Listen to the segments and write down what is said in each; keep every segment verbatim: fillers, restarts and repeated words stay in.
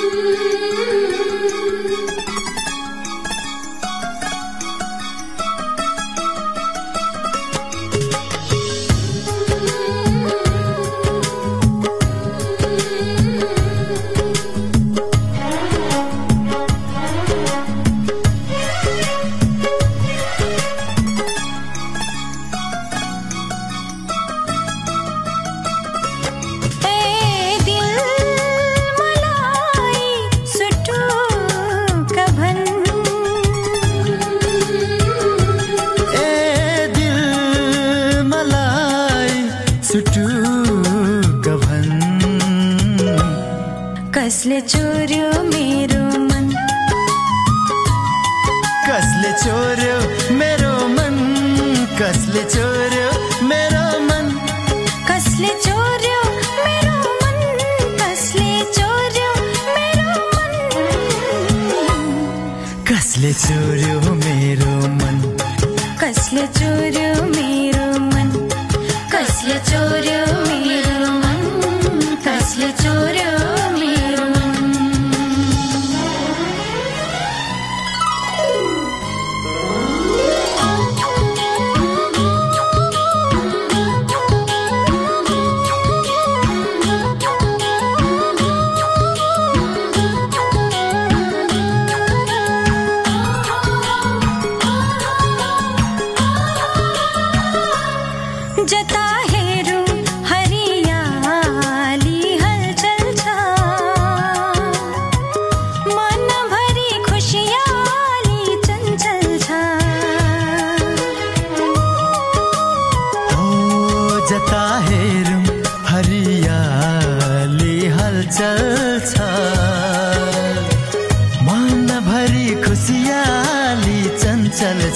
कसले चोर्यो मेरो मन, कसले चोर्यो मेरो मन, कसले चोर्यो मेरो मन, कसले चोर्यो मेरो मन, कसले चोर्यो मेरो मन, कसले चोर्यो मेरो मन, कसले चोर्यो मेरो मन, कसले चोर्यो मेरो मन, कसले चोर्यो मेरो मन। जता हेरौं हरियाली हलचल छ, मनभरि खुशियाली चञ्चल छ। ओ जता हेरौं हरियाली हलचल छ, मनभरि खुशियाली चञ्चल छ।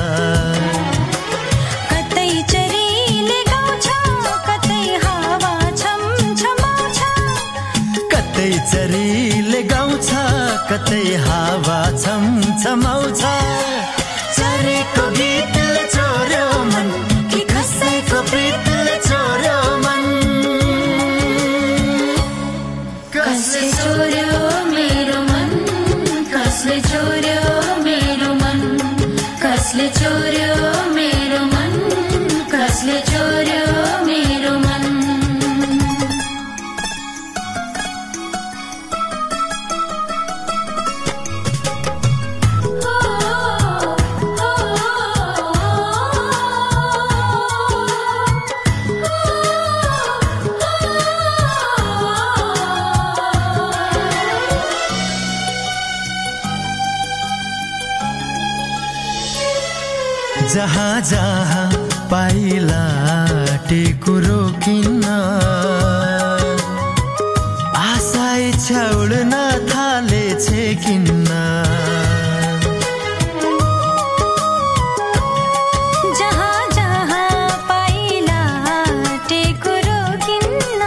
चरीले गाउँछ, कतै हावा छमछमाउँछ। चरेको गीतले चोर्यो मन, कि कसैको प्रीतले चोर्यो मन। कसले चोर्यो मेरो मन, कसले चोर्यो मेरो मन, कसले चोर्यो मेरो मन, कसले चोर्यो मेरो मन। जहाँ जहाँ पाइला टेकु रोकिन्न, आशा इच्छा उड्न थालेछे किन्न। जहाँ जहाँ पाइला टेकु रोकिन्न,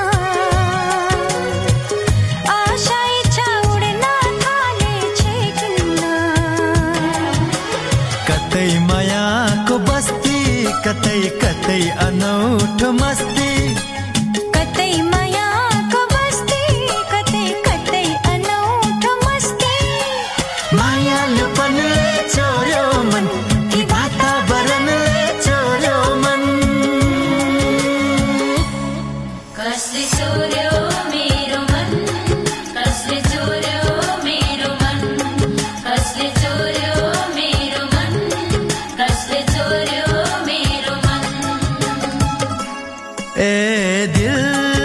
आशा इच्छा उड्न थालेछे किन्न। कतै मायाको बस्ती, कतै कतै अनौठो मस्ती। कतै मायाको बस्ती, कतै कतै अनौठो मस्ती। मायालुपनले चोर्यो मन, कि वातावरणले चोर्यो मन। कसले चोर्यो मेरो मन, कसले चोर्यो मेरो मन, कसले चोर्यो मेरो मन, कसले चोर्यो मेरो मन। ए दिल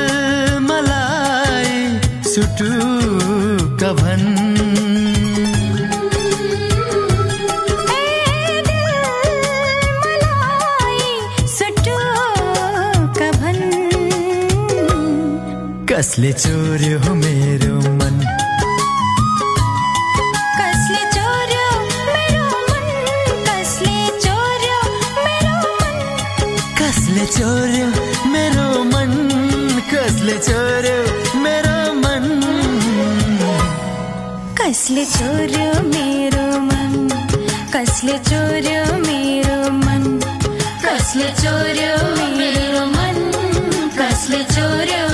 मलाई सुटुक भन, ए दिल मलाई सुटुक भन। कसले चोर्यो मेरो मन, कसले चोर्यो मेरो मन, कसले चोर्यो मेरो मन, कसले चोर्यो मेरो मन, कसले चोर्यो मेरो मन। कसले चोर्यो मेरो मन, कसले चोर्यो मेरो मन, कसले चोर्यो मेरो मन, कसले चोर्यो